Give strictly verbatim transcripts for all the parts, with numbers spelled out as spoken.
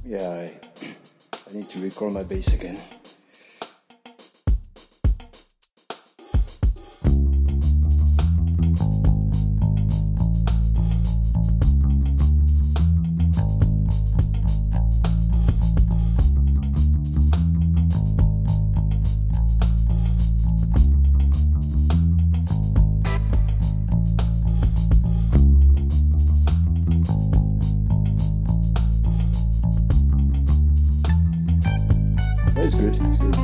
Yeah, I, I need to record my bass again. It's good, it's good.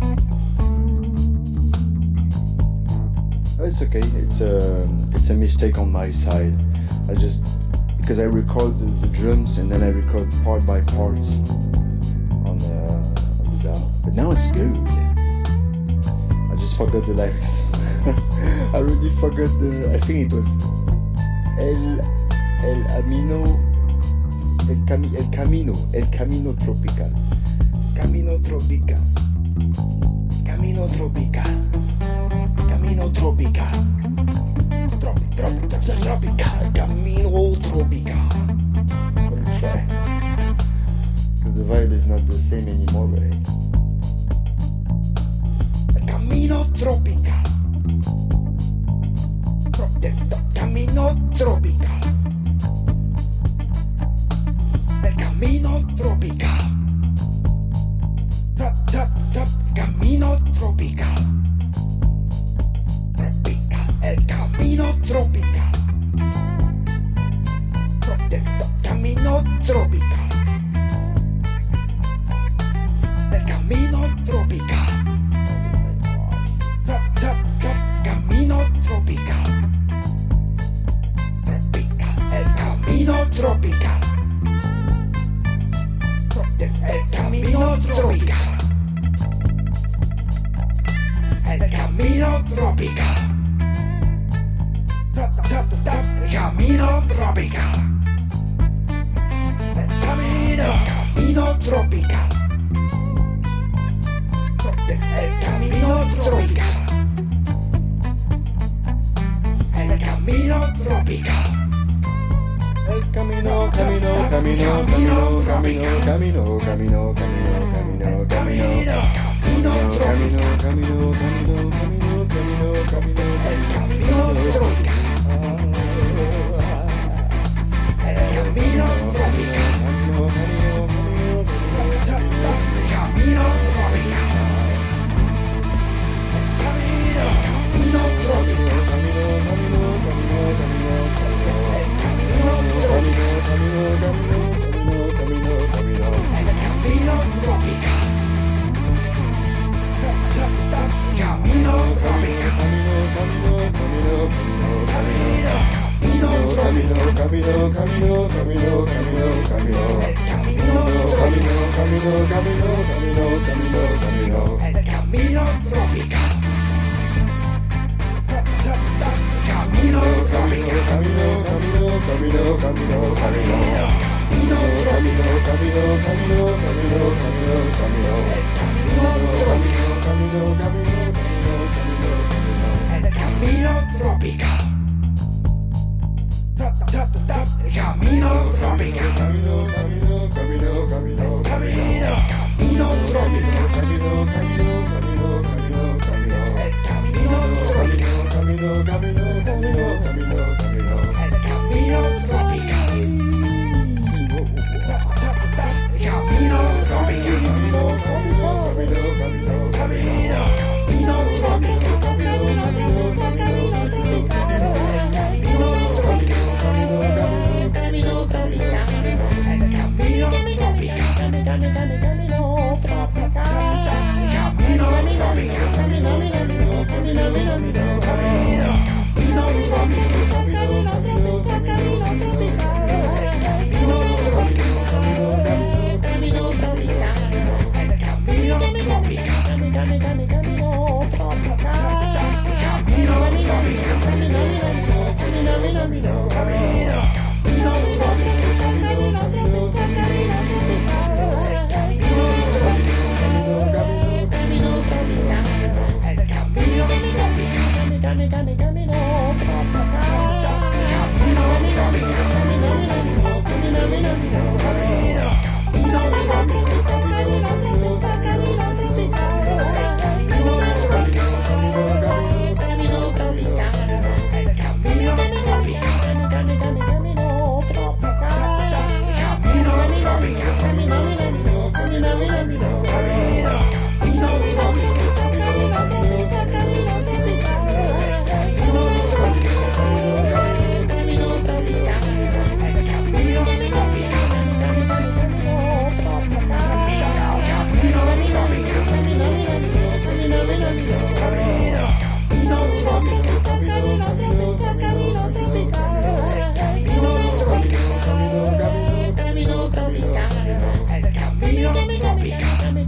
Oh, it's okay, it's a, it's a mistake on my side. I just, because I record the, the drums and then I record part by part on the, on the D A W. But now it's good. I just forgot the lyrics. I already forgot the, I think it was El, El Amino, El, Cami, El Camino, El Camino Tropical. Camino tropical, camino tropical, camino tropical, tropic, tropic, tropic, tropical, camino tropical. Let me try, because the vibe is not the same anymore, right? Camino tropical, camino tropical, el camino tropical. Top, top, top, camino tropical. Tropical, el camino tropical. Top, top, camino tropical. El camino tropical. Top, top, top, camino tropical. Tropical, el camino tropical. El camino tropical. El camino tropical. Top, top, top, camino tropical. El camino, camino tropical. El camino tropical. El camino tropical. El camino, camino, camino, camino, camino, camino, camino, camino, camino, camino, camino, camino, camino, camino, camino, camino, el camino tropical. El camino tropical. Camino tropical. Camino, camino tropical. Camino, camino, camino, camino, el camino tropical. Camino tropical. Camino, camino, camino, camino, camino, camino, camino, camino, el camino tropical. Camino, camino, camino, camino, camino, el camino tropical. Camino, camino, camino, camino, camino, camino, camino, camino, camino, camino, camino, camino, camino, camino, el camino tropical. Camino, camino, camino, camino, camino, el camino tropical. Top, top, top, el camino tropical. Camino, camino, camino, camino, camino, camino tropical. Camino, camino, camino, camino, camino, el camino tropical. Camino, camino, camino, camino, camino, el camino tropical. Camino tropical. Camino, camino, camino, camino, camino, camino tropical. Camino, camino, camino, camino, camino, el camino tropical. Camino, camino, camino, camino, el camino tropical. Camino tropical. Camino tropical. Camino, camino, camino, camino, camino, camino tropical. Camino, camino, camino, camino, el camino tropical. Camino, camino, camino, tropical. El camino tropical. Camino, camino, camino, tropical. Camino tropical. Camino, camino, camino, camino, camino, camino tropical. Camino, camino, camino, camino, el camino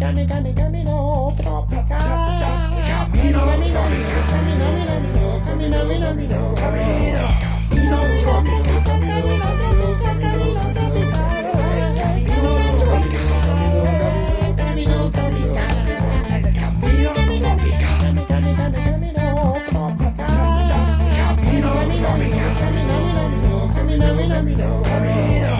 cammi, cammi, cammino tropicale. Cammino, cammino, cammino, cammino, cammino, cammino, cammino, cammino tropicale. Cammino, cammino, tropicale. Cammino tropicale. Cammino tropicale. Cammino tropicale. Cammi, cammi, cammino tropicale. Cammino, cammino, cammino, cammino, cammino, cammino, cammino.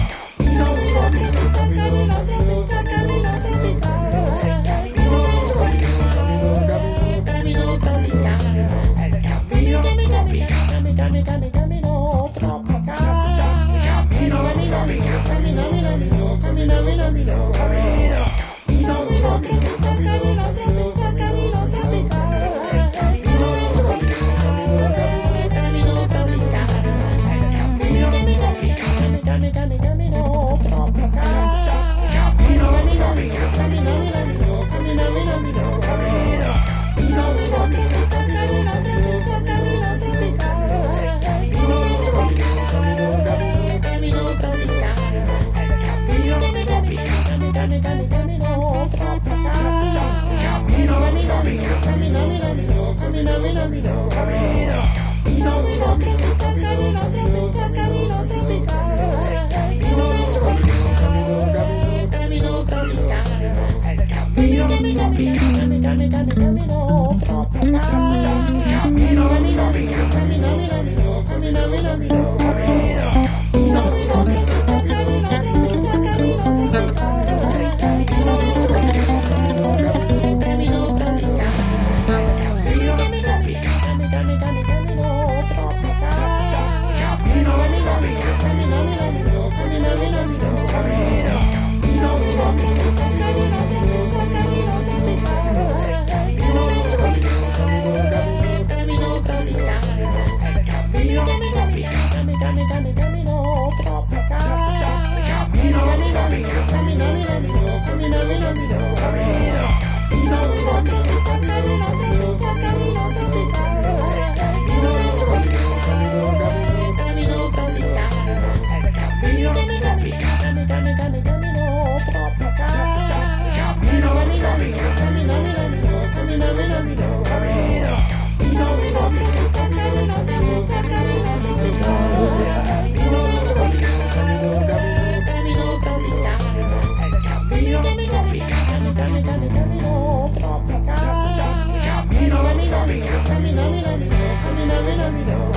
Cammino, cammino, cammino, cammino, cammino, cammino, cammino.